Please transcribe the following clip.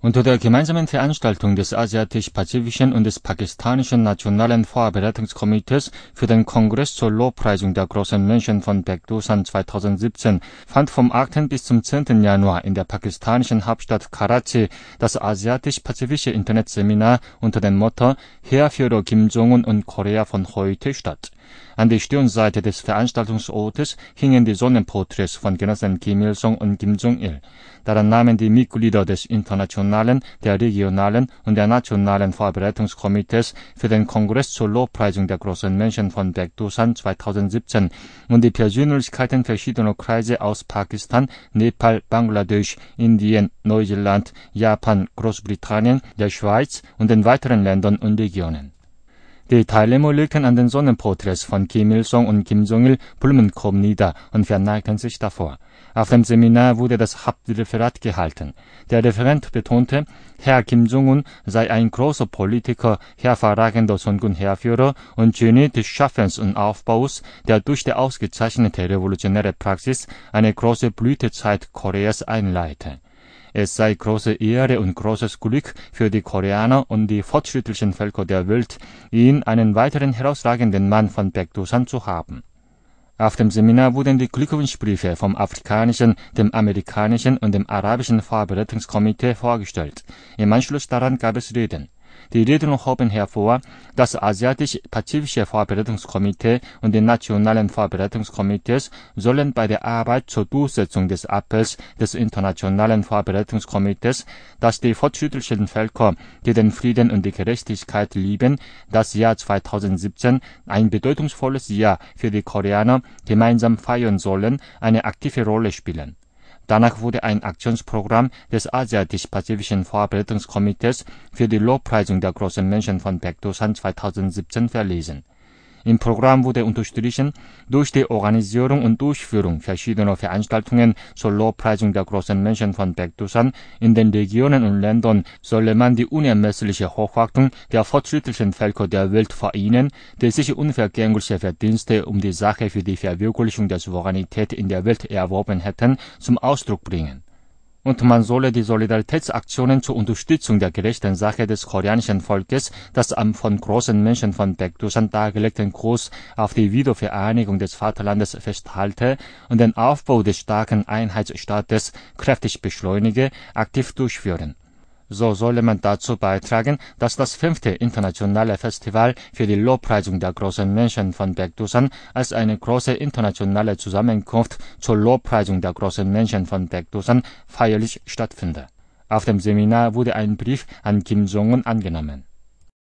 Unter der gemeinsamen Veranstaltung des Asiatisch-Pazifischen und des Pakistanischen Nationalen Vorbereitungskomitees für den Kongress zur Lobpreisung der großen Menschen von Baekdusan 2017 fand vom 8. bis zum 10. Januar in der pakistanischen Hauptstadt Karachi das Asiatisch-Pazifische Internetseminar unter dem Motto Heerführer Kim Jong-un und Korea von heute statt. An der Stirnseite des Veranstaltungsortes hingen die Sonnenporträts von Genossen Kim Il-sung und Kim Jong-il. Daran nahmen die Mitglieder des internationalen, der regionalen und der nationalen Vorbereitungskomitees für den Kongress zur Lobpreisung der großen Menschen von Baekdusan 2017 und die Persönlichkeiten verschiedener Kreise aus Pakistan, Nepal, Bangladesch, Indien, Neuseeland, Japan, Großbritannien, der Schweiz und den weiteren Ländern und Regionen. Die Teilnehmer legten an den Sonnenporträts von Kim Il-sung und Kim Jong-il Blumenkorb nieder und verneigten sich davor. Auf dem Seminar wurde das Hauptreferat gehalten. Der Referent betonte, Herr Kim Jong-un sei ein großer Politiker, hervorragender Songun-Heerführer und Genie des Schaffens und Aufbaus, der durch die ausgezeichnete revolutionäre Praxis eine große Blütezeit Koreas einleite. Es sei große Ehre und großes Glück für die Koreaner und die fortschrittlichen Völker der Welt, ihn einen weiteren herausragenden Mann von Baekdusan zu haben. Auf dem Seminar wurden die Glückwunschbriefe vom afrikanischen, dem amerikanischen und dem arabischen Vorbereitungskomitee vorgestellt. Im Anschluss daran gab es Reden. Die Redner hoben hervor, das Asiatisch-Pazifische Vorbereitungskomitee und die nationalen Vorbereitungskomitees sollen bei der Arbeit zur Durchsetzung des Appells des internationalen Vorbereitungskomitees, dass die fortschrittlichen Völker, die den Frieden und die Gerechtigkeit lieben, das Jahr 2017, ein bedeutungsvolles Jahr für die Koreaner, gemeinsam feiern sollen, eine aktive Rolle spielen. Danach wurde ein Aktionsprogramm des Asiatisch-Pazifischen Vorbereitungskomitees für die Lobpreisung der großen Menschen von Baekdusan 2017 verlesen. Im Programm wurde unterstrichen, durch die Organisierung und Durchführung verschiedener Veranstaltungen zur Lobpreisung der großen Menschen von Baekdusan in den Regionen und Ländern solle man die unermessliche Hochachtung der fortschrittlichen Völker der Welt vereinen, die sich unvergängliche Verdienste um die Sache für die Verwirklichung der Souveränität in der Welt erworben hätten, zum Ausdruck bringen. Und man solle die Solidaritätsaktionen zur Unterstützung der gerechten Sache des koreanischen Volkes, das am von großen Menschen von Baekdusan dargelegten Kurs auf die Wiedervereinigung des Vaterlandes festhalte und den Aufbau des starken Einheitsstaates kräftig beschleunige, aktiv durchführen. So solle man dazu beitragen, dass das 5. internationale Festival für die Lobpreisung der großen Menschen von Baekdusan als eine große internationale Zusammenkunft zur Lobpreisung der großen Menschen von Baekdusan feierlich stattfinde. Auf dem Seminar wurde ein Brief an Kim Jong-un angenommen.